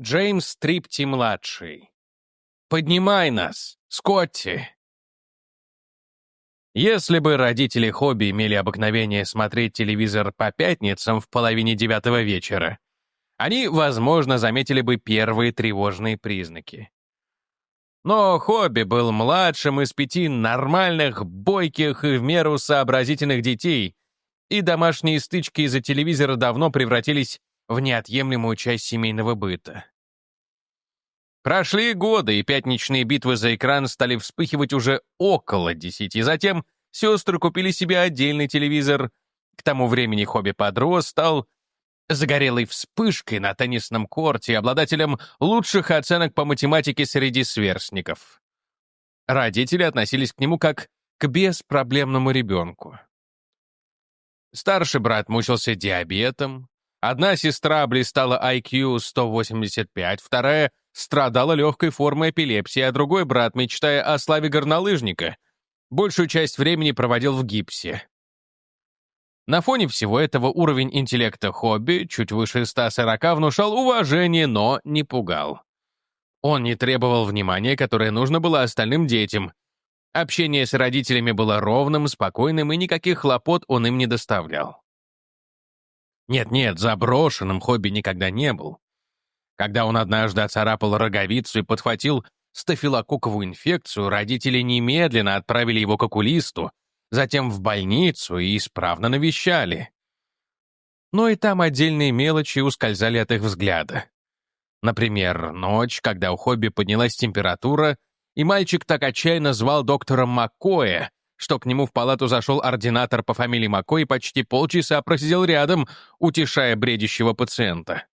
Джеймс Трипти-младший. «Поднимай нас, Скотти!» Если бы родители Хобби имели обыкновение смотреть телевизор по пятницам в половине 9 вечера, они, возможно, заметили бы первые тревожные признаки. Но Хобби был младшим из 5 нормальных, бойких и в меру сообразительных детей, и домашние стычки из-за телевизора давно превратились в неотъемлемую часть семейного быта. Прошли годы, и пятничные битвы за экран стали вспыхивать уже около 10. Затем сестры купили себе отдельный телевизор. К тому времени Хобби подрос, стал загорелой вспышкой на теннисном корте, обладателем лучших оценок по математике среди сверстников. Родители относились к нему как к беспроблемному ребенку. Старший брат мучился диабетом, одна сестра блистала IQ 185, вторая страдала легкой формой эпилепсии, а другой брат, мечтая о славе горнолыжника, большую часть времени проводил в гипсе. На фоне всего этого уровень интеллекта Хобби, чуть выше 140, внушал уважение, но не пугал. Он не требовал внимания, которое нужно было остальным детям. Общение с родителями было ровным, спокойным, и никаких хлопот он им не доставлял. Нет, заброшенным Хобби никогда не был. Когда он однажды оцарапал роговицу и подхватил стафилококковую инфекцию, родители немедленно отправили его к окулисту, затем в больницу и исправно навещали. Но и там отдельные мелочи ускользали от их взгляда. Например, ночь, когда у Хобби поднялась температура, и мальчик так отчаянно звал доктора Маккоя, что к нему в палату зашел ординатор по фамилии Маккой и почти полчаса просидел рядом, утешая бредящего пациента.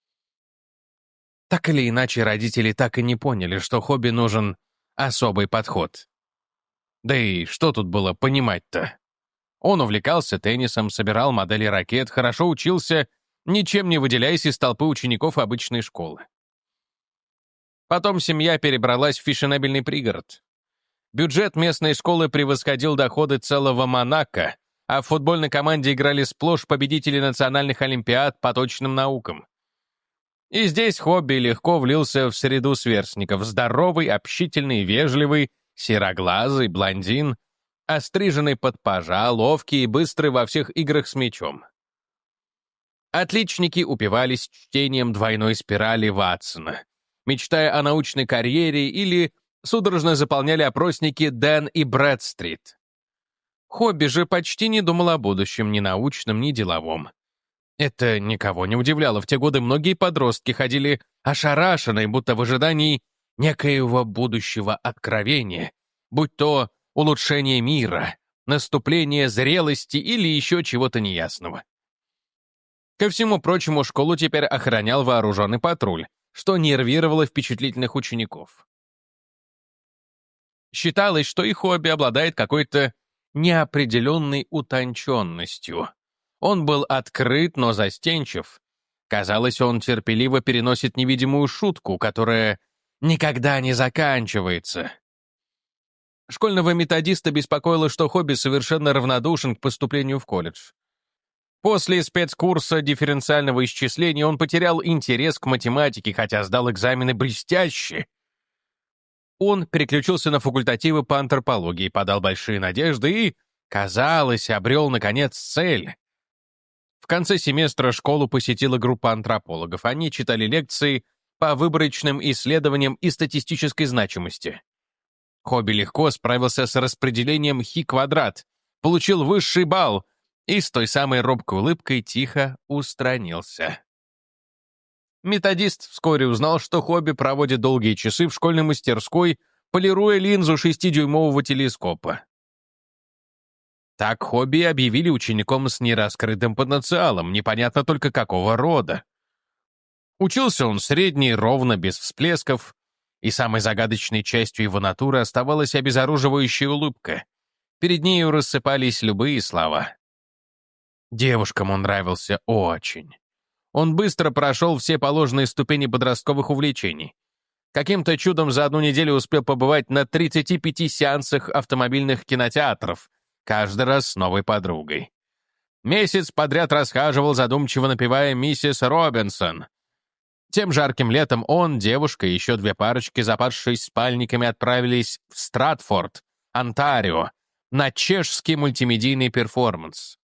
Так или иначе, родители так и не поняли, что Хобби нужен особый подход. Да и что тут было понимать-то? Он увлекался теннисом, собирал модели ракет, хорошо учился, ничем не выделяясь из толпы учеников обычной школы. Потом семья перебралась в фешенебельный пригород. Бюджет местной школы превосходил доходы целого Монако, а в футбольной команде играли сплошь победители национальных олимпиад по точным наукам. И здесь Хобби легко влился в среду сверстников. Здоровый, общительный, вежливый, сероглазый, блондин, остриженный под пажа, ловкий и быстрый во всех играх с мячом. Отличники упивались чтением двойной спирали Ватсона, мечтая о научной карьере, или судорожно заполняли опросники Дэн и Брэдстрит. Хобби же почти не думал о будущем, ни научном, ни деловом. Это никого не удивляло. В те годы многие подростки ходили ошарашенные, будто в ожидании некоего будущего откровения, будь то улучшение мира, наступление зрелости или еще чего-то неясного. Ко всему прочему, школу теперь охранял вооруженный патруль, что нервировало впечатлительных учеников. Считалось, что и Хобби обладает какой-то неопределенной утонченностью. Он был открыт, но застенчив. Казалось, он терпеливо переносит невидимую шутку, которая никогда не заканчивается. Школьного методиста беспокоило, что Хобби совершенно равнодушен к поступлению в колледж. После спецкурса дифференциального исчисления он потерял интерес к математике, хотя сдал экзамены блестяще. Он переключился на факультативы по антропологии, подал большие надежды и, казалось, обрел, наконец, цель. В конце семестра школу посетила группа антропологов. Они читали лекции по выборочным исследованиям и статистической значимости. Хобби легко справился с распределением χ², получил высший балл и с той самой робкой улыбкой тихо устранился. Методист вскоре узнал, что Хобби проводит долгие часы в школьной мастерской, полируя линзу 6-дюймового телескопа. Так Хобби объявили учеником с нераскрытым потенциалом, непонятно только какого рода. Учился он средний, ровно, без всплесков, и самой загадочной частью его натуры оставалась обезоруживающая улыбка. Перед нею рассыпались любые слова. Девушкам он нравился очень. Он быстро прошел все положенные ступени подростковых увлечений. Каким-то чудом за одну неделю успел побывать на 35 сеансах автомобильных кинотеатров, каждый раз с новой подругой. Месяц подряд расхаживал, задумчиво напевая «Миссис Робинсон». Тем жарким летом он, девушка и еще две парочки, запасшись спальниками, отправились в Стратфорд, Онтарио, на чешский мультимедийный перформанс.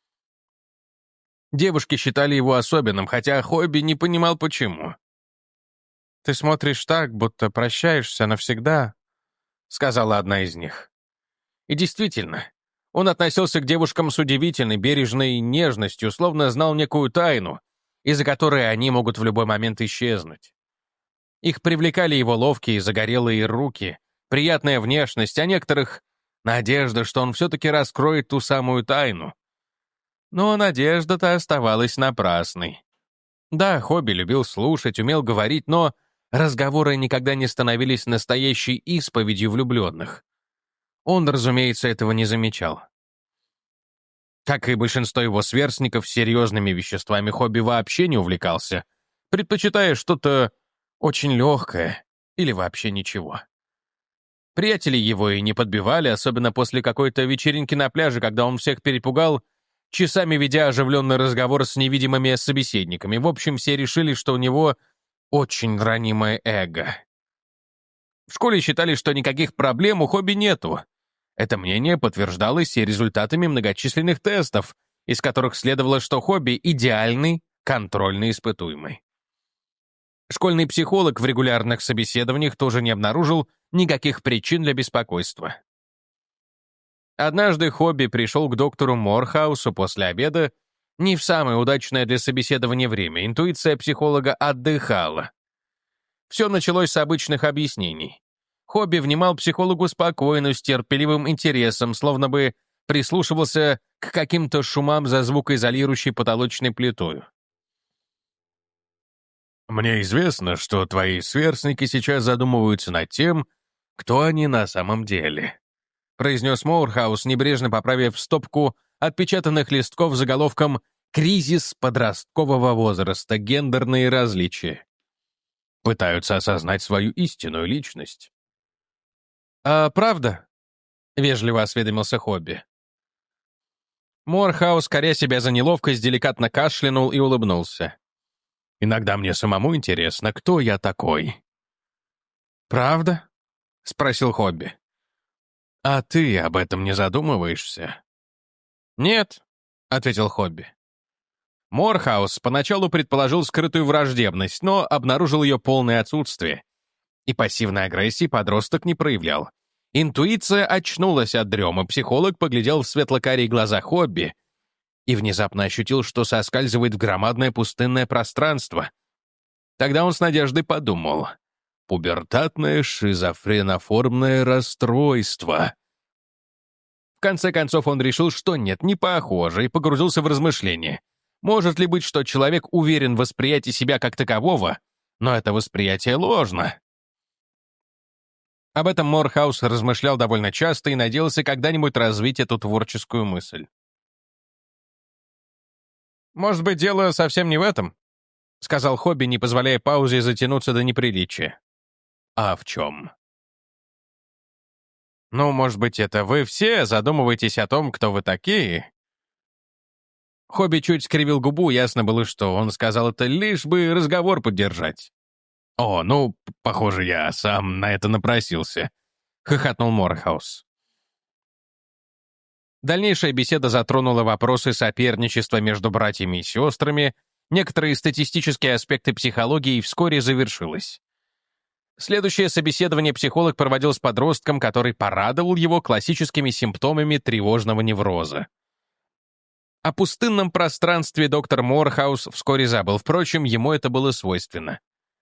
Девушки считали его особенным, хотя Хобби не понимал, почему. «Ты смотришь так, будто прощаешься навсегда», — сказала одна из них. И действительно, он относился к девушкам с удивительной бережной нежностью, словно знал некую тайну, из-за которой они могут в любой момент исчезнуть. Их привлекали его ловкие загорелые руки, приятная внешность, а некоторых — надежда, что он все-таки раскроет ту самую тайну. Но надежда-то оставалась напрасной. Да, Хобби любил слушать, умел говорить, но разговоры никогда не становились настоящей исповедью влюбленных. Он, разумеется, этого не замечал. Как и большинство его сверстников, серьезными веществами Хобби вообще не увлекался, предпочитая что-то очень легкое или вообще ничего. Приятели его и не подбивали, особенно после какой-то вечеринки на пляже, когда он всех перепугал, часами ведя оживленный разговор с невидимыми собеседниками. В общем, все решили, что у него очень ранимое эго. В школе считали, что никаких проблем у Хобби нету. Это мнение подтверждалось и результатами многочисленных тестов, из которых следовало, что Хобби — идеальный контрольно испытуемый. Школьный психолог в регулярных собеседованиях тоже не обнаружил никаких причин для беспокойства. Однажды Хобби пришел к доктору Морхаусу после обеда, не в самое удачное для собеседования время, интуиция психолога отдыхала. Все началось с обычных объяснений. Хобби внимал психологу спокойно, с терпеливым интересом, словно бы прислушивался к каким-то шумам за звукоизолирующей потолочной плитой. «Мне известно, что твои сверстники сейчас задумываются над тем, кто они на самом деле», произнес Моурхаус, небрежно поправив стопку отпечатанных листков с заголовком «Кризис подросткового возраста. Гендерные различия». Пытаются осознать свою истинную личность. «А правда?» — вежливо осведомился Хобби. Морхаус, коря себя за неловкость, деликатно кашлянул и улыбнулся. «Иногда мне самому интересно, кто я такой». «Правда?» — спросил Хобби. «А ты об этом не задумываешься?» «Нет», — ответил Хобби. Морхаус поначалу предположил скрытую враждебность, но обнаружил ее полное отсутствие. И пассивной агрессии подросток не проявлял. Интуиция очнулась от дремы, психолог поглядел в светло-карие глаза Хобби и внезапно ощутил, что соскальзывает в громадное пустынное пространство. Тогда он с надеждой подумал: пубертатное шизофреноформное расстройство. В конце концов он решил, что нет, не похоже, и погрузился в размышления. Может ли быть, что человек уверен в восприятии себя как такового, но это восприятие ложно? Об этом Морхаус размышлял довольно часто и надеялся когда-нибудь развить эту творческую мысль. «Может быть, дело совсем не в этом?» — сказал Хобби, не позволяя паузе затянуться до неприличия. «А в чем?» «Ну, может быть, это вы все задумываетесь о том, кто вы такие?» Хобби чуть скривил губу, ясно было, что он сказал это лишь бы разговор поддержать. «О, ну, похоже, я сам на это напросился», — хохотнул Морхаус. Дальнейшая беседа затронула вопросы соперничества между братьями и сестрами, некоторые статистические аспекты психологии и вскоре завершилась. Следующее собеседование психолог проводил с подростком, который порадовал его классическими симптомами тревожного невроза. О пустынном пространстве доктор Морхаус вскоре забыл, впрочем, ему это было свойственно.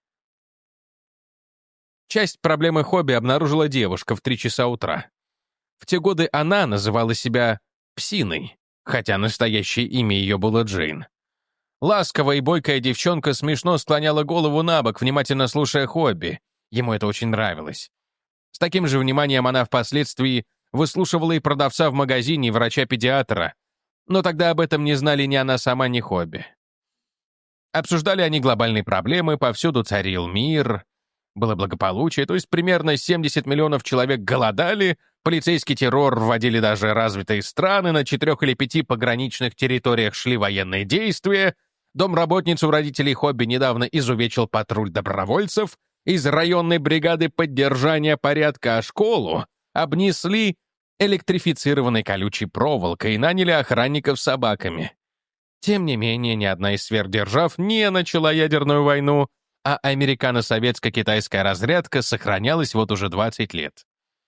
Часть проблемы Хобби обнаружила девушка в 3 часа утра. В те годы она называла себя Псиной, хотя настоящее имя ее было Джейн. Ласковая и бойкая девчонка смешно склоняла голову на бок, внимательно слушая Хобби. Ему это очень нравилось. С таким же вниманием она впоследствии выслушивала и продавца в магазине, и врача-педиатра, но тогда об этом не знали ни она сама, ни Хобби. Обсуждали они глобальные проблемы, повсюду царил мир, было благополучие, то есть примерно 70 миллионов человек голодали, полицейский террор вводили даже развитые страны, на 4 или 5 пограничных территориях шли военные действия, Домработницу родителей Хобби недавно изувечил патруль добровольцев из районной бригады поддержания порядка, а школу обнесли электрифицированной колючей проволокой и наняли охранников с собаками. Тем не менее, ни одна из сверхдержав не начала ядерную войну, а американо-советско-китайская разрядка сохранялась вот уже 20 лет.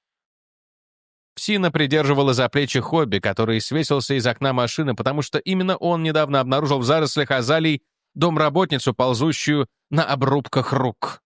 Псина придерживала за плечи Хобби, который свесился из окна машины, потому что именно он недавно обнаружил в зарослях азалий домработницу, ползущую на обрубках рук.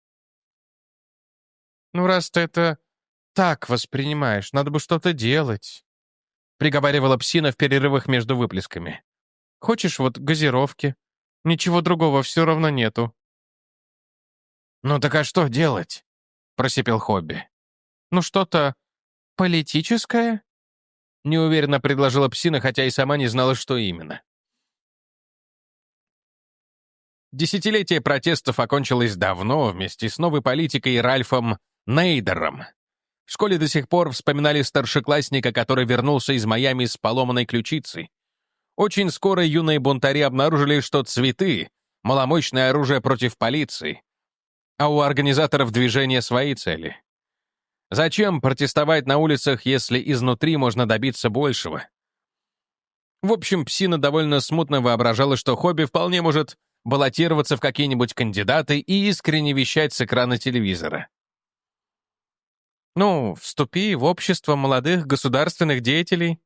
«Ну, раз ты это так воспринимаешь, надо бы что-то делать», — приговаривала Псина в перерывах между выплесками. «Хочешь вот газировки? Ничего другого все равно нету». «Ну так а что делать?» — просипел Хобби. «Ну что-то политическое?» — неуверенно предложила Псина, хотя и сама не знала, что именно. Десятилетие протестов окончилось давно вместе с новой политикой Ральфом Нейдером. В школе до сих пор вспоминали старшеклассника, который вернулся из Майами с поломанной ключицей. Очень скоро юные бунтари обнаружили, что цветы — маломощное оружие против полиции, а у организаторов движения свои цели. Зачем протестовать на улицах, если изнутри можно добиться большего? В общем, Псина довольно смутно воображала, что Хобби вполне может баллотироваться в какие-нибудь кандидаты и искренне вещать с экрана телевизора. «Ну, вступи в общество молодых государственных деятелей».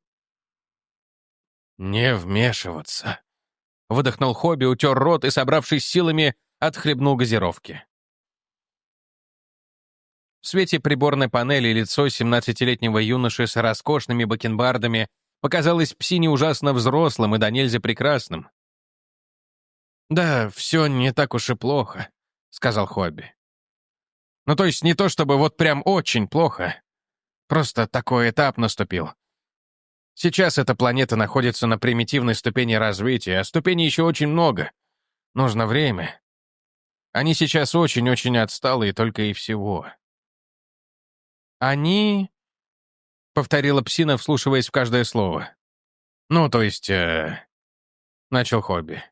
«Не вмешиваться», — выдохнул Хобби, утер рот и, собравшись силами, отхлебнул газировки. В свете приборной панели лицо 17-летнего юноши с роскошными бакенбардами показалось Псине ужасно взрослым и до нельзя прекрасным. «Да, все не так уж и плохо», — сказал Хобби. «Ну, то есть не то чтобы вот прям очень плохо. Просто такой этап наступил. Сейчас эта планета находится на примитивной ступени развития, а ступеней еще очень много. Нужно время. Они сейчас очень-очень отсталые только и всего». «Они...» — повторила Псина, вслушиваясь в каждое слово. «Ну, то есть...» — начал Хобби.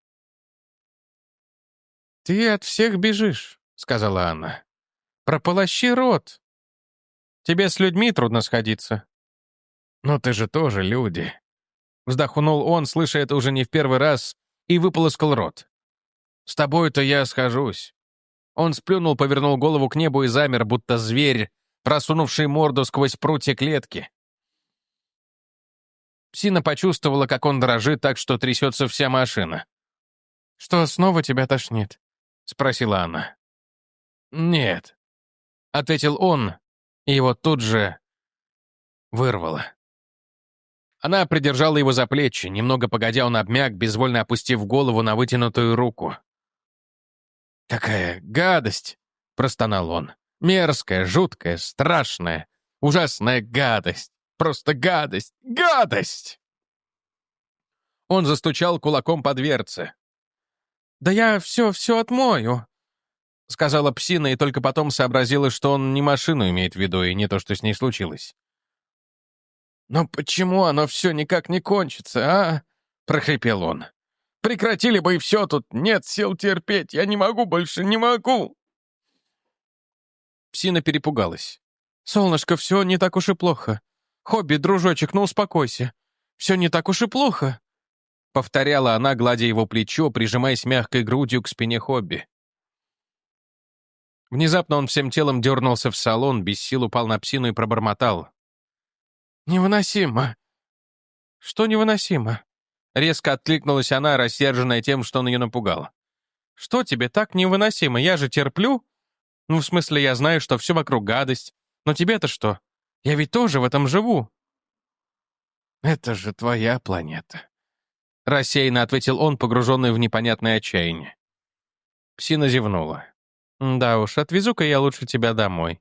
«Ты от всех бежишь», — сказала она. «Прополощи рот. Тебе с людьми трудно сходиться». «Ну ты же тоже люди», — вздохнул он, слыша это уже не в первый раз, и выполоскал рот. «С тобой-то я схожусь». Он сплюнул, повернул голову к небу и замер, будто зверь, просунувший морду сквозь прутья клетки. Псина почувствовала, как он дрожит так, что трясется вся машина. «Что, снова тебя тошнит?» — спросила она. «Нет», — ответил он, и его тут же вырвало. Она придержала его за плечи, немного погодя он обмяк, безвольно опустив голову на вытянутую руку. «Какая гадость!» — простонал он. «Мерзкая, жуткая, страшная, ужасная гадость! Просто гадость! Гадость!» Он застучал кулаком по дверце. «Да я все отмою», — сказала Псина, и только потом сообразила, что он не машину имеет в виду, и не то, что с ней случилось. «Но почему оно все никак не кончится, а?» — прохрипел он. «Прекратили бы и все, тут нет сил терпеть, я не могу больше, не могу!» Псина перепугалась. «Солнышко, все не так уж и плохо. Хобби, дружочек, ну успокойся. Все не так уж и плохо», — повторяла она, гладя его плечо, прижимаясь мягкой грудью к спине Хобби. Внезапно он всем телом дернулся в салон, без сил упал на Псину и пробормотал. «Невыносимо!» «Что невыносимо?» Резко откликнулась она, рассерженная тем, что он ее напугал. «Что тебе так невыносимо? Я же терплю. Ну, в смысле, я знаю, что все вокруг гадость. Но тебе-то что? Я ведь тоже в этом живу». «Это же твоя планета», — рассеянно ответил он, погруженный в непонятное отчаяние. Псина зевнула. «Да уж, отвезу-ка я лучше тебя домой».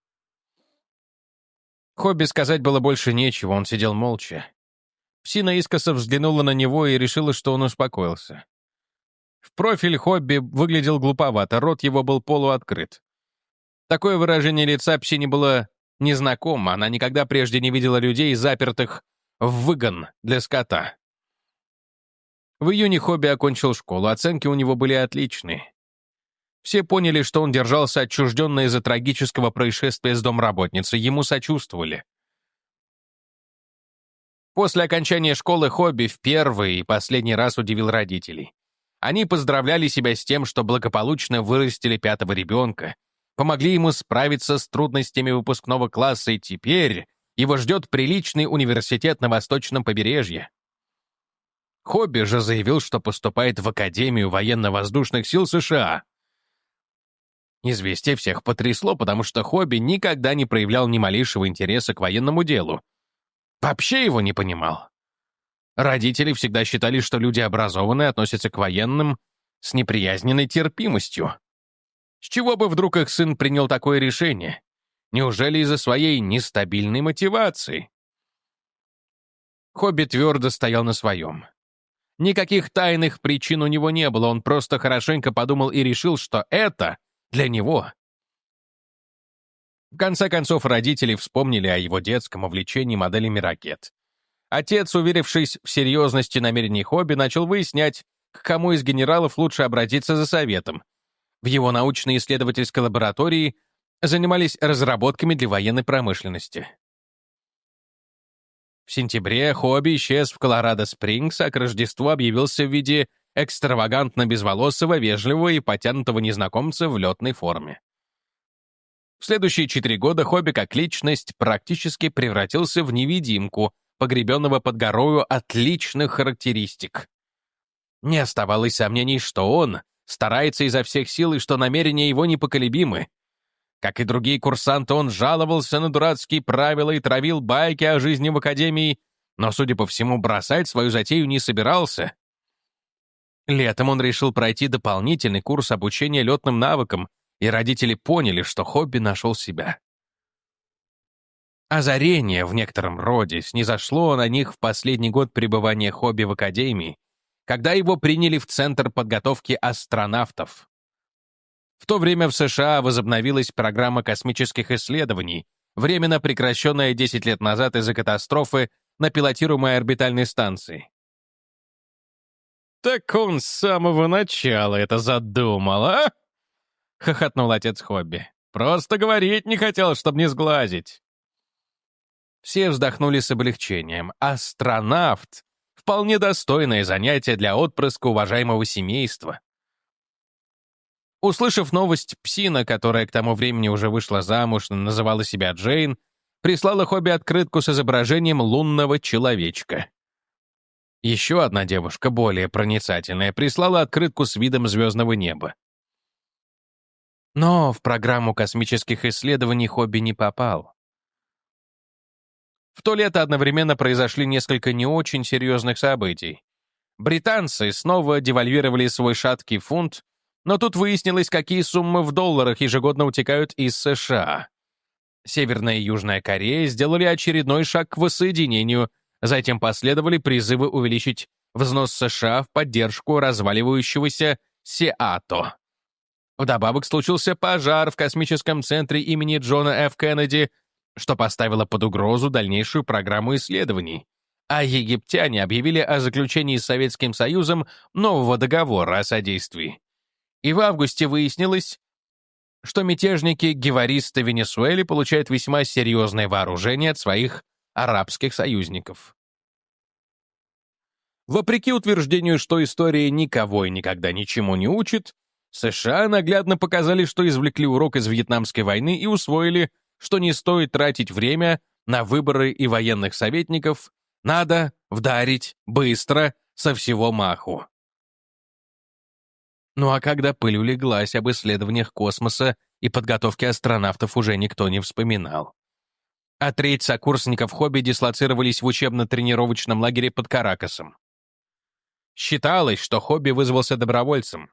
Хобби сказать было больше нечего, он сидел молча. Псина искоса взглянула на него и решила, что он успокоился. В профиль Хобби выглядел глуповато, рот его был полуоткрыт. Такое выражение лица Псине было незнакомо, она никогда прежде не видела людей, запертых в выгон для скота. В июне Хобби окончил школу, оценки у него были отличные. Все поняли, что он держался отчужденно из-за трагического происшествия с домработницей, ему сочувствовали. После окончания школы Хобби в первый и последний раз удивил родителей. Они поздравляли себя с тем, что благополучно вырастили пятого ребенка, помогли ему справиться с трудностями выпускного класса, и теперь его ждет приличный университет на восточном побережье. Хобби же заявил, что поступает в Академию военно-воздушных сил США. Известие всех потрясло, потому что Хобби никогда не проявлял ни малейшего интереса к военному делу. Вообще его не понимал. Родители всегда считали, что люди образованные относятся к военным с неприязненной терпимостью. С чего бы вдруг их сын принял такое решение? Неужели из-за своей нестабильной мотивации? Хобби твердо стоял на своем. Никаких тайных причин у него не было, он просто хорошенько подумал и решил, что это для него. В конце концов, родители вспомнили о его детском увлечении моделями ракет. Отец, уверившись в серьезности намерений Хобби, начал выяснять, к кому из генералов лучше обратиться за советом. В его научно-исследовательской лаборатории занимались разработками для военной промышленности. В сентябре Хобби исчез в Колорадо-Спрингс, а к Рождеству объявился в виде экстравагантно-безволосого, вежливого и потянутого незнакомца в летной форме. В следующие 4 года Хобби как личность практически превратился в невидимку, погребенного под горою отличных характеристик. Не оставалось сомнений, что он старается изо всех сил и что намерения его непоколебимы. Как и другие курсанты, он жаловался на дурацкие правила и травил байки о жизни в академии, но, судя по всему, бросать свою затею не собирался. Летом он решил пройти дополнительный курс обучения летным навыкам, и родители поняли, что Хобби нашел себя. Озарение в некотором роде снизошло на них в последний год пребывания Хобби в академии, когда его приняли в Центр подготовки астронавтов. В то время в США возобновилась программа космических исследований, временно прекращенная 10 лет назад из-за катастрофы на пилотируемой орбитальной станции. «Так он с самого начала это задумал, а?» — хохотнул отец Хобби. «Просто говорить не хотел, чтобы не сглазить». Все вздохнули с облегчением. Астронавт — вполне достойное занятие для отпрыска уважаемого семейства. Услышав новость, Псина, которая к тому времени уже вышла замуж, называла себя Джейн, прислала Хобби открытку с изображением лунного человечка. Еще одна девушка, более проницательная, прислала открытку с видом звездного неба. Но в программу космических исследований Хобби не попал. В то лето одновременно произошли несколько не очень серьезных событий. Британцы снова девальвировали свой шаткий фунт, но тут выяснилось, какие суммы в долларах ежегодно утекают из США. Северная и Южная Корея сделали очередной шаг к воссоединению, затем последовали призывы увеличить взнос США в поддержку разваливающегося Сеато. Вдобавок случился пожар в космическом центре имени Джона Ф. Кеннеди, что поставило под угрозу дальнейшую программу исследований, а египтяне объявили о заключении с Советским Союзом нового договора о содействии. И в августе выяснилось, что мятежники-геваристы Венесуэлы получают весьма серьезное вооружение от своих арабских союзников. Вопреки утверждению, что история никого и никогда ничему не учит, США наглядно показали, что извлекли урок из Вьетнамской войны и усвоили, что не стоит тратить время на выборы и военных советников, надо вдарить быстро, со всего маху. Ну а когда пыль улеглась, об исследованиях космоса и подготовке астронавтов уже никто не вспоминал. А треть сокурсников Хобби дислоцировались в учебно-тренировочном лагере под Каракасом. Считалось, что Хобби вызвался добровольцем.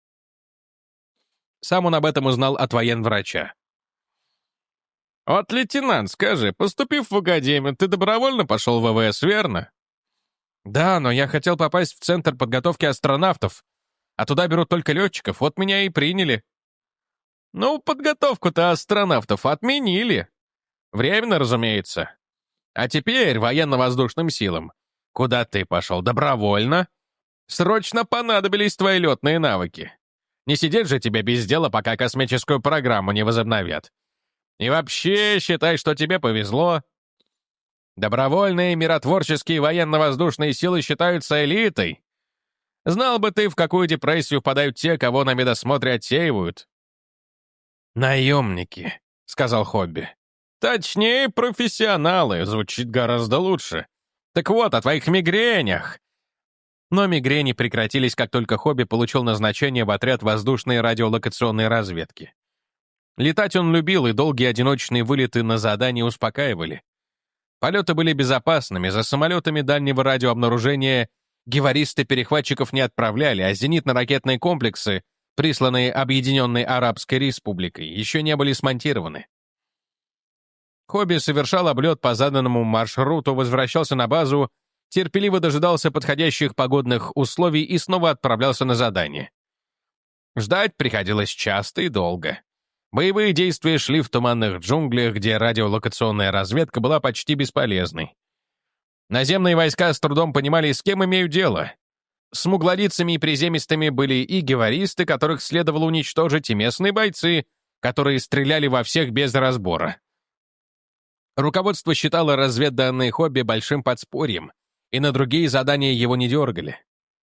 Сам он об этом узнал от военврача. «Вот, лейтенант, скажи, поступив в академию, ты добровольно пошел в ВВС, верно?» «Да, но я хотел попасть в Центр подготовки астронавтов, а туда берут только летчиков, вот меня и приняли». «Ну, подготовку-то астронавтов отменили. Временно, разумеется. А теперь военно-воздушным силам. Куда ты пошел? Добровольно? Срочно понадобились твои летные навыки. Не сидеть же тебе без дела, пока космическую программу не возобновят. И вообще, считай, что тебе повезло. Добровольные миротворческие военно-воздушные силы считаются элитой. Знал бы ты, в какую депрессию впадают те, кого на медосмотре отсеивают. «Наемники», — сказал Хобби. «Точнее, профессионалы», звучит гораздо лучше. Так вот, о твоих мигренях. Но мигрени прекратились, как только Хобби получил назначение в отряд воздушной радиолокационной разведки. Летать он любил, и долгие одиночные вылеты на задание успокаивали. Полеты были безопасными, за самолетами дальнего радиообнаружения геваристы перехватчиков не отправляли, а зенитно-ракетные комплексы, присланные Объединенной Арабской Республикой, еще не были смонтированы. Хобби совершал облет по заданному маршруту, возвращался на базу, терпеливо дожидался подходящих погодных условий и снова отправлялся на задание. Ждать приходилось часто и долго. Боевые действия шли в туманных джунглях, где радиолокационная разведка была почти бесполезной. Наземные войска с трудом понимали, с кем имеют дело. Смуглолицами и приземистыми были и геваристы, которых следовало уничтожить, и местные бойцы, которые стреляли во всех без разбора. Руководство считало разведданные Хобби большим подспорьем, и на другие задания его не дергали.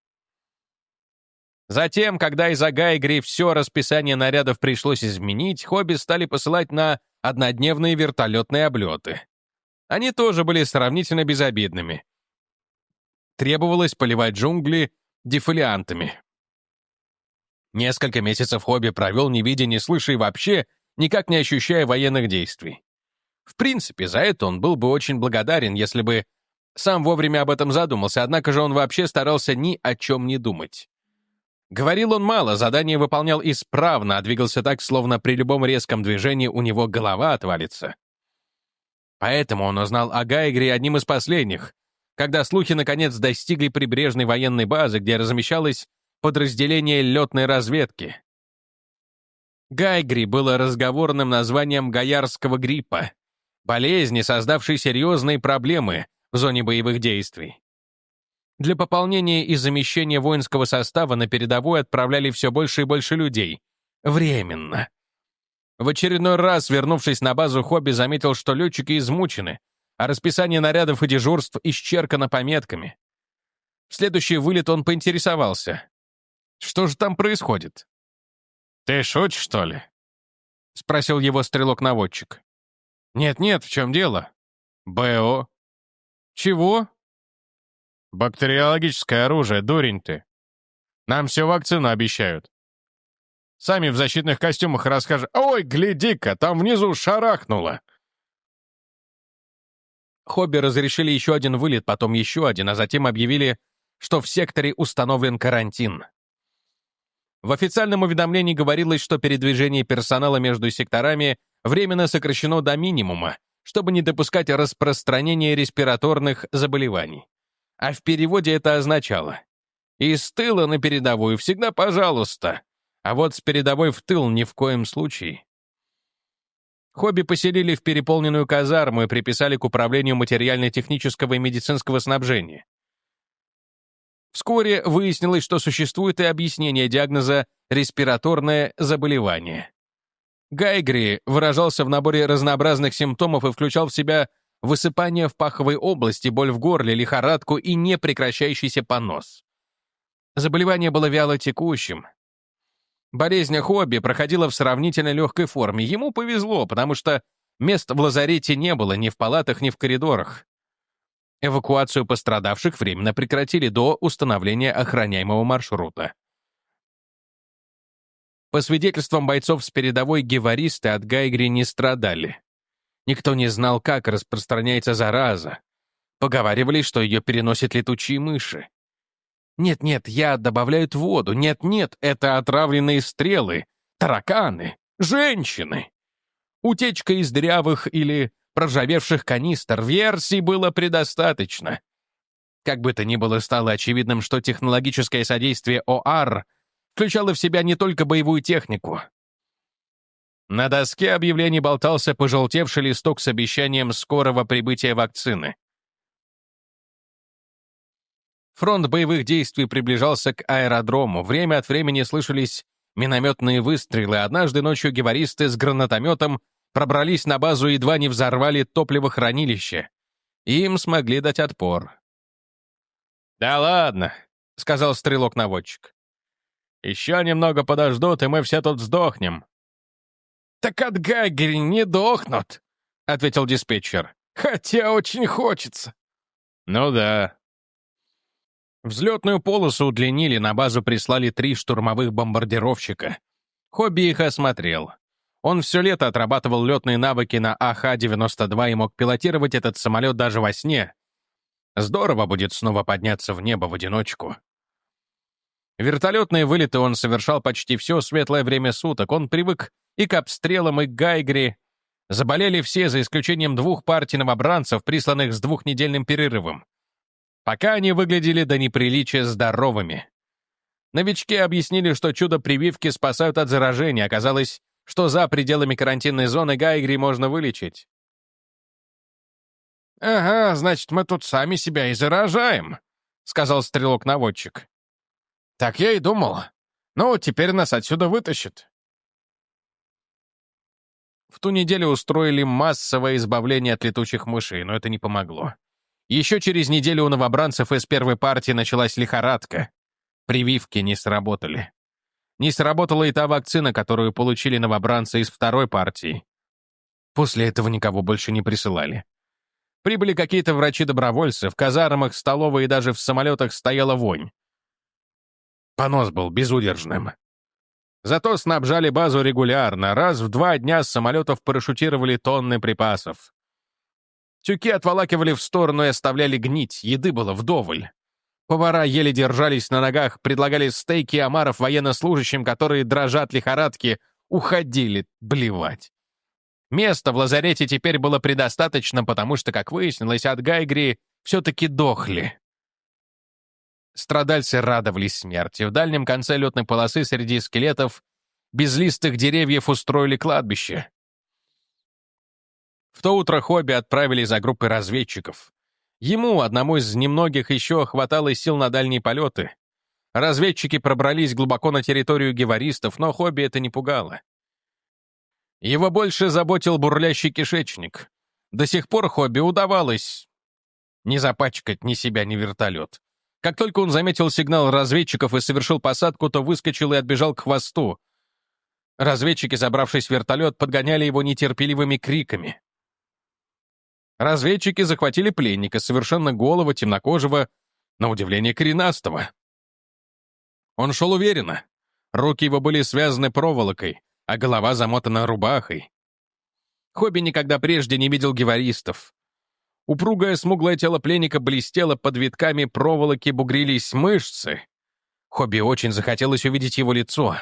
Затем, когда из-за Гайгри все расписание нарядов пришлось изменить, Хобби стали посылать на однодневные вертолетные облеты. Они тоже были сравнительно безобидными. Требовалось поливать джунгли дефолиантами. Несколько месяцев Хобби провел, не видя, не слыша и вообще, никак не ощущая военных действий. В принципе, за это он был бы очень благодарен, если бы сам вовремя об этом задумался, однако же он вообще старался ни о чем не думать. Говорил он мало, задание выполнял исправно, а двигался так, словно при любом резком движении у него голова отвалится. Поэтому он узнал о Гайгре одним из последних, когда слухи наконец достигли прибрежной военной базы, где размещалось подразделение летной разведки. Гайгри было разговорным названием гаярского гриппа, болезни, создавшей серьезные проблемы в зоне боевых действий. Для пополнения и замещения воинского состава на передовую отправляли все больше и больше людей. Временно. В очередной раз, вернувшись на базу, Хобби заметил, что летчики измучены, а расписание нарядов и дежурств исчеркано пометками. В следующий вылет он поинтересовался. Что же там происходит? «Ты шутишь, что ли?» — спросил его стрелок-наводчик. «Нет-нет, в чем дело?» «БО». «Чего?» «Бактериологическое оружие, дурень ты. Нам все вакцину обещают. Сами в защитных костюмах расскажут. Ой, гляди-ка, там внизу шарахнуло!» Хобби разрешили еще один вылет, потом еще один, а затем объявили, что в секторе установлен карантин. В официальном уведомлении говорилось, что передвижение персонала между секторами временно сокращено до минимума, чтобы не допускать распространения респираторных заболеваний. А в переводе это означало: из тыла на передовую всегда пожалуйста, а вот с передовой в тыл ни в коем случае. Хобби поселили в переполненную казарму и приписали к управлению материально-технического и медицинского снабжения. Вскоре выяснилось, что существует и объяснение диагноза «респираторное заболевание». Гайгри выражался в наборе разнообразных симптомов и включал в себя высыпание в паховой области, боль в горле, лихорадку и непрекращающийся понос. Заболевание было вяло текущим. Болезнь Хобби проходила в сравнительно легкой форме. Ему повезло, потому что мест в лазарете не было ни в палатах, ни в коридорах. Эвакуацию пострадавших временно прекратили до установления охраняемого маршрута. По свидетельствам бойцов с передовой, геваристы от Гайгри не страдали. Никто не знал, как распространяется зараза. Поговаривали, что ее переносят летучие мыши. Нет-нет, яд добавляют в воду. Нет-нет, это отравленные стрелы, тараканы, женщины. Утечка из дырявых или проржавевших канистр, версий было предостаточно. Как бы то ни было, стало очевидным, что технологическое содействие ОАР включало в себя не только боевую технику. На доске объявлений болтался пожелтевший листок с обещанием скорого прибытия вакцины. Фронт боевых действий приближался к аэродрому. Время от времени слышались минометные выстрелы. Однажды ночью геваристы с гранатометом пробрались на базу и едва не взорвали топливохранилище. Им смогли дать отпор. «Да ладно», — сказал стрелок-наводчик. «Еще немного подождут, и мы все тут сдохнем». «Так от Гагери не дохнут», — ответил диспетчер. «Хотя очень хочется». «Ну да». Взлетную полосу удлинили, на базу прислали 3 штурмовых бомбардировщика. Хобби их осмотрел. Он все лето отрабатывал летные навыки на АХ-92 и мог пилотировать этот самолет даже во сне. Здорово будет снова подняться в небо в одиночку. Вертолетные вылеты он совершал почти все светлое время суток. Он привык и к обстрелам, и к Гайгере. Заболели все, за исключением 2 партий новобранцев, присланных с 2-недельным перерывом. Пока они выглядели до неприличия здоровыми. Новички объяснили, что чудо-прививки спасают от заражения. Оказалось, что за пределами карантинной зоны Гайгери можно вылечить. «Ага, значит, мы тут сами себя и заражаем», — сказал стрелок-наводчик. «Так я и думал. Ну, теперь нас отсюда вытащат». В ту неделю устроили массовое избавление от летучих мышей, но это не помогло. Еще через неделю у новобранцев из первой партии началась лихорадка. Прививки не сработали. Не сработала и та вакцина, которую получили новобранцы из второй партии. После этого никого больше не присылали. Прибыли какие-то врачи-добровольцы, в казармах, столовой и даже в самолетах стояла вонь. Понос был безудержным. Зато снабжали базу регулярно, раз в 2 дня с самолетов парашютировали тонны припасов. Тюки отволакивали в сторону и оставляли гнить, еды было вдоволь. Повара еле держались на ногах, предлагали стейки и омаров военнослужащим, которые, дрожа от лихорадки, уходили блевать. Места в лазарете теперь было предостаточно, потому что, как выяснилось, от Гайгери все-таки дохли. Страдальцы радовались смерти. В дальнем конце летной полосы среди скелетов безлистых деревьев устроили кладбище. В то утро Хобби отправили за группой разведчиков. Ему, одному из немногих, еще хватало сил на дальние полеты. Разведчики пробрались глубоко на территорию геваристов, но Хобби это не пугало. Его больше заботил бурлящий кишечник. До сих пор Хобби удавалось не запачкать ни себя, ни вертолет. Как только он заметил сигнал разведчиков и совершил посадку, то выскочил и отбежал к хвосту. Разведчики, забравшись в вертолет, подгоняли его нетерпеливыми криками. Разведчики захватили пленника, совершенно голого, темнокожего, на удивление коренастого. Он шел уверенно. Руки его были связаны проволокой, а голова замотана рубахой. Хобби никогда прежде не видел геваристов. Упругое смуглое тело пленника блестело, под витками проволоки бугрились мышцы. Хобби очень захотелось увидеть его лицо.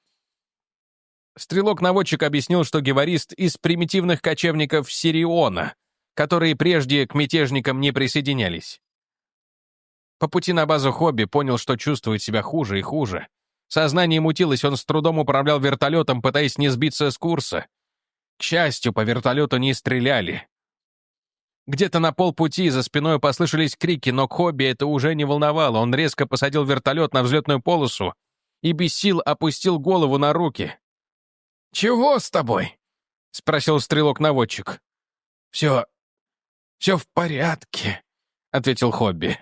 Стрелок-наводчик объяснил, что геварист из примитивных кочевников Сириона, которые прежде к мятежникам не присоединялись. По пути на базу Хобби понял, что чувствует себя хуже и хуже. Сознание мутилось, он с трудом управлял вертолетом, пытаясь не сбиться с курса. К счастью, по вертолету не стреляли. Где-то на полпути за спиной послышались крики, но Хобби это уже не волновало. Он резко посадил вертолет на взлетную полосу и без сил опустил голову на руки. «Чего с тобой?» — спросил стрелок-наводчик. «Все в порядке», — ответил Хобби.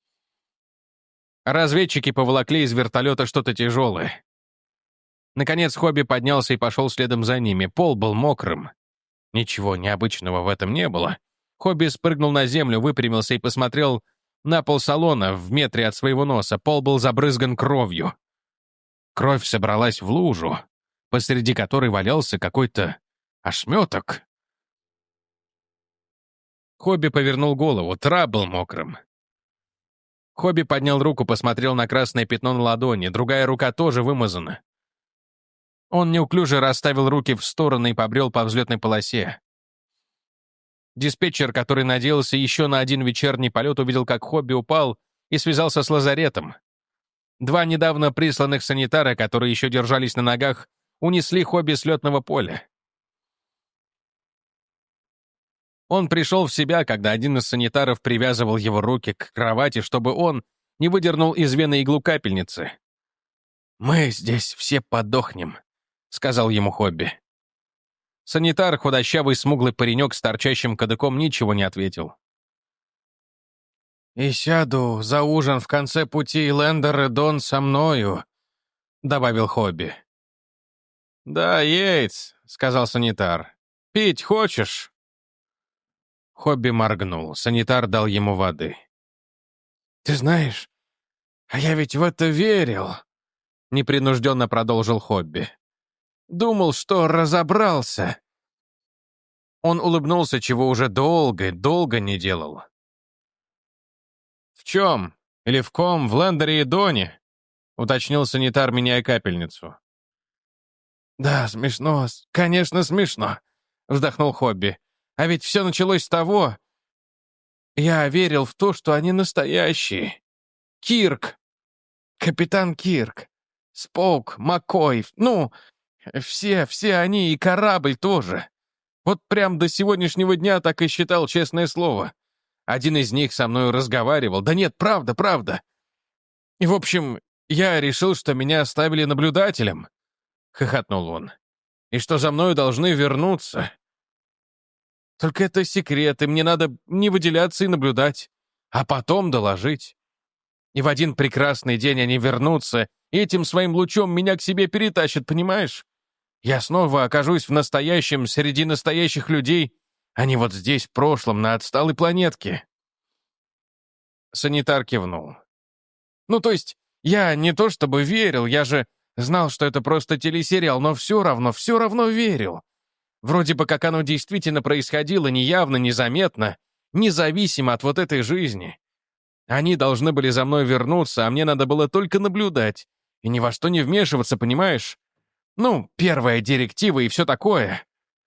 Разведчики поволокли из вертолета что-то тяжелое. Наконец Хобби поднялся и пошел следом за ними. Пол был мокрым. Ничего необычного в этом не было. Хобби спрыгнул на землю, выпрямился и посмотрел на пол салона в метре от своего носа. Пол был забрызган кровью. Кровь собралась в лужу, посреди которой валялся какой-то ошметок. Хобби повернул голову, трап был мокрым. Хобби поднял руку, посмотрел на красное пятно на ладони, другая рука тоже вымазана. Он неуклюже расставил руки в стороны и побрел по взлетной полосе. Диспетчер, который надеялся еще на один вечерний полет, увидел, как Хобби упал и связался с лазаретом. 2 недавно присланных санитара, которые еще держались на ногах, унесли Хобби с летного поля. Он пришел в себя, когда один из санитаров привязывал его руки к кровати, чтобы он не выдернул из вены иглу капельницы. «Мы здесь все подохнем», — сказал ему Хобби. Санитар, худощавый смуглый паренек с торчащим кадыком, ничего не ответил. «И сяду за ужин в конце пути Лендер и Дон со мною», — добавил Хобби. «Да, Йейтс», — сказал санитар. «Пить хочешь?» Хобби моргнул. Санитар дал ему воды. «Ты знаешь, а я ведь в это верил», — непринужденно продолжил Хобби. «Думал, что разобрался». Он улыбнулся, чего уже долго не делал. «В чем? Или в ком? В Лендере и Доне?» — уточнил санитар, меняя капельницу. «Да, смешно, конечно, смешно», — вздохнул Хобби. «А ведь все началось с того... Я верил в то, что они настоящие. Кирк, капитан Кирк, Споук, Маккой, ну, все они и корабль тоже. Вот прям до сегодняшнего дня так и считал, честное слово. Один из них со мной разговаривал. Да нет, правда. И, в общем, я решил, что меня оставили наблюдателем», — хохотнул он, «и что за мною должны вернуться. Только это секрет, и мне надо не выделяться и наблюдать, а потом доложить. И в один прекрасный день они вернутся, и этим своим лучом меня к себе перетащат, понимаешь? Я снова окажусь в настоящем, среди настоящих людей, а не вот здесь, в прошлом, на отсталой планетке». Санитар кивнул. «Ну, то есть, я не то чтобы верил, я же знал, что это просто телесериал, но все равно верил. Вроде бы как оно действительно происходило неявно, незаметно, независимо от вот этой жизни. Они должны были за мной вернуться, а мне надо было только наблюдать и ни во что не вмешиваться, понимаешь? Ну, первая директива и все такое.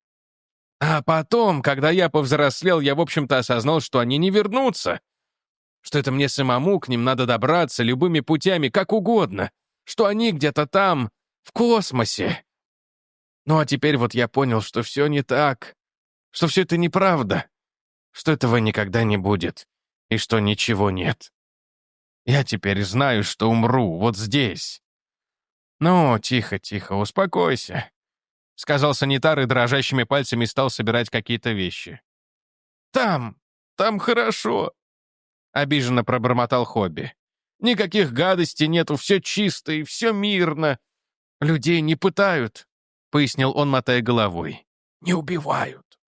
А потом, когда я повзрослел, я, в общем-то, осознал, что они не вернутся, что это мне самому к ним надо добраться любыми путями, как угодно, что они где-то там, в космосе. Ну а теперь вот я понял, что все не так, что все это неправда, что этого никогда не будет и что ничего нет. Я теперь знаю, что умру вот здесь. Ну, тихо, успокойся, — сказал санитар и дрожащими пальцами стал собирать какие-то вещи. Там хорошо, — обиженно пробормотал Хобби. Никаких гадостей нету, все чисто и все мирно. Людей не пытают, — пояснил он, мотая головой. «Не убивают».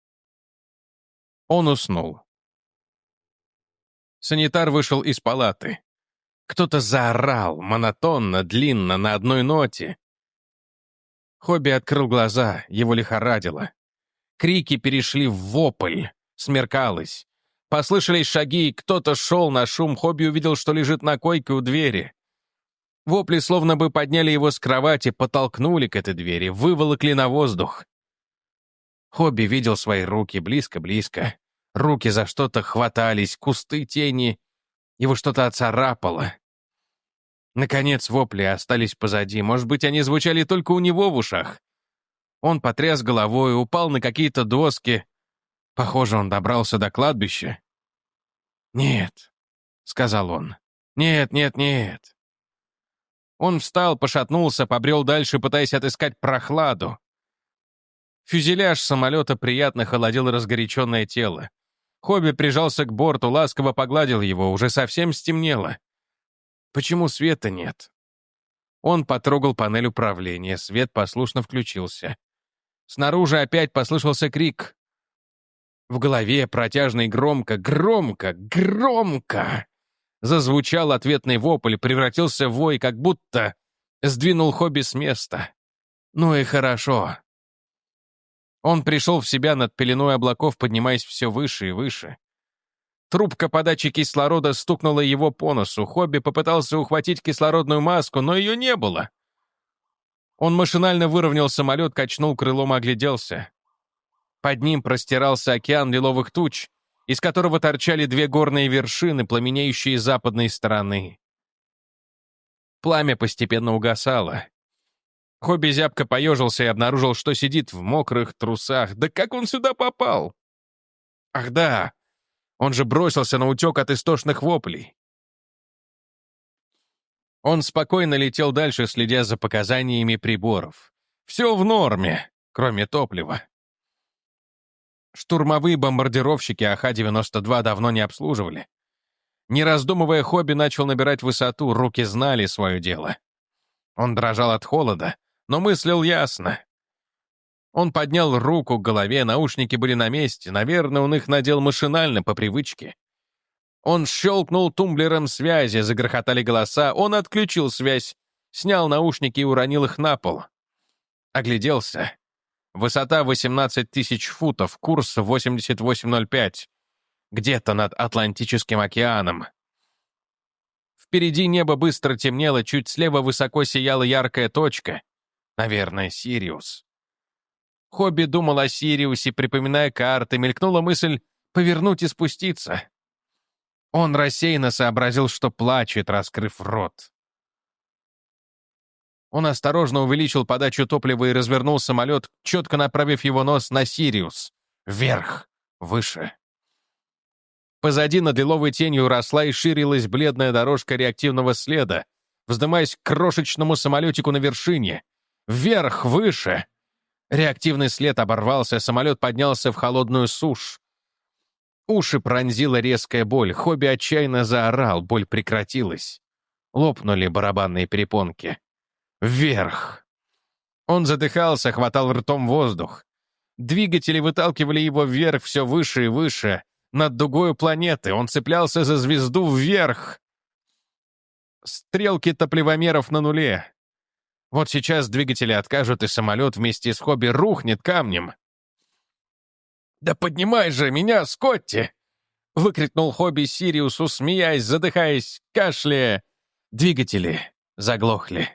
Он уснул. Санитар вышел из палаты. Кто-то заорал, монотонно, длинно, на одной ноте. Хобби открыл глаза, его лихорадило. Крики перешли в вопль, смеркалось. Послышались шаги, и кто-то шел на шум. Хобби увидел, что лежит на койке у двери. Вопли словно бы подняли его с кровати, подтолкнули к этой двери, выволокли на воздух. Хобби видел свои руки близко-близко. Руки за что-то хватались, кусты тени. Его что-то оцарапало. Наконец вопли остались позади. Может быть, они звучали только у него в ушах. Он потряс головой, упал на какие-то доски. Похоже, он добрался до кладбища. «Нет», — сказал он. «Нет». Он встал, пошатнулся, побрел дальше, пытаясь отыскать прохладу. Фюзеляж самолета приятно холодил разгоряченное тело. Хобби прижался к борту, ласково погладил его, уже совсем стемнело. Почему света нет? Он потрогал панель управления, свет послушно включился. Снаружи опять послышался крик. В голове протяжно и громко зазвучал ответный вопль, превратился в вой, как будто сдвинул Хобби с места. Ну и хорошо. Он пришел в себя над пеленой облаков, поднимаясь все выше и выше. Трубка подачи кислорода стукнула его по носу. Хобби попытался ухватить кислородную маску, но ее не было. Он машинально выровнял самолет, качнул крылом и огляделся. Под ним простирался океан лиловых туч, из которого торчали две горные вершины, пламенеющие с западной стороны. Пламя постепенно угасало. Хобби зябко поежился и обнаружил, что сидит в мокрых трусах. Да как он сюда попал? Ах да, он же бросился на утек от истошных воплей. Он спокойно летел дальше, следя за показаниями приборов. Все в норме, кроме топлива. Штурмовые бомбардировщики АХ-92 давно не обслуживали. Не раздумывая, Хобби начал набирать высоту, руки знали свое дело. Он дрожал от холода, но мыслил ясно. Он поднял руку к голове, наушники были на месте, наверное, он их надел машинально, по привычке. Он щелкнул тумблером связи, загрохотали голоса, он отключил связь, снял наушники и уронил их на пол. Огляделся. Высота 18 тысяч футов, курс 8805. Где-то над Атлантическим океаном. Впереди небо быстро темнело, чуть слева высоко сияла яркая точка. Наверное, Сириус. Хобби думал о Сириусе, припоминая карты, мелькнула мысль повернуть и спуститься. Он рассеянно сообразил, что плачет, раскрыв рот. Он осторожно увеличил подачу топлива и развернул самолет, четко направив его нос на Сириус. Вверх, выше. Позади над лиловой тенью росла и ширилась бледная дорожка реактивного следа, вздымаясь к крошечному самолетику на вершине. Вверх, выше. Реактивный след оборвался, самолет поднялся в холодную сушь. Уши пронзила резкая боль, Хобби отчаянно заорал, боль прекратилась. Лопнули барабанные перепонки. Вверх. Он задыхался, хватал ртом воздух. Двигатели выталкивали его вверх, все выше и выше, над дугою планеты. Он цеплялся за звезду вверх. Стрелки топливомеров на нуле. Вот сейчас двигатели откажут, и самолет вместе с Хобби рухнет камнем. «Да поднимай же меня, Скотти!» — выкрикнул Хобби Сириусу, смеясь, задыхаясь, кашляя. Двигатели заглохли.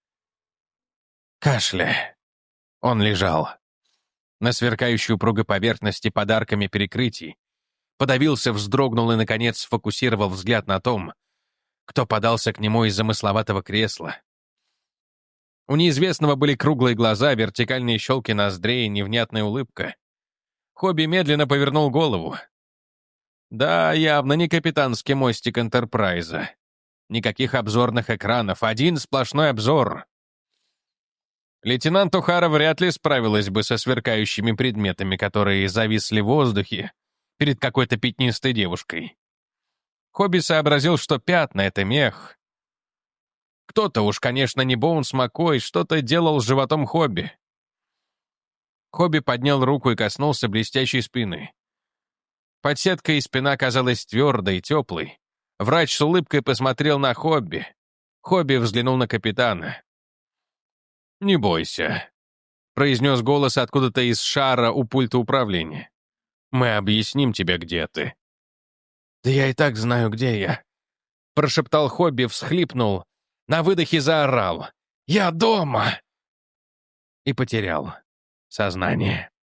Кашляя. Он лежал. На сверкающей упругой поверхности подарками перекрытий. Подавился, вздрогнул и, наконец, сфокусировал взгляд на том, кто подался к нему из замысловатого кресла. У неизвестного были круглые глаза, вертикальные щелки ноздрей и невнятная улыбка. Хобби медленно повернул голову. Да, явно не капитанский мостик Энтерпрайза. Никаких обзорных экранов, один сплошной обзор. Лейтенант О'Хара вряд ли справилась бы со сверкающими предметами, которые зависли в воздухе перед какой-то пятнистой девушкой. Хобби сообразил, что пятна — это мех. Кто-то, уж, конечно, не Боунс Маккой, что-то делал с животом Хобби. Хобби поднял руку и коснулся блестящей спины. Под сеткой спина казалась твердой и теплой. Врач с улыбкой посмотрел на Хобби. Хобби взглянул на капитана. «Не бойся», — произнес голос откуда-то из шара у пульта управления. «Мы объясним тебе, где ты». «Да я и так знаю, где я», — прошептал Хобби, всхлипнул, на выдохе заорал. «Я дома!» И потерял сознание.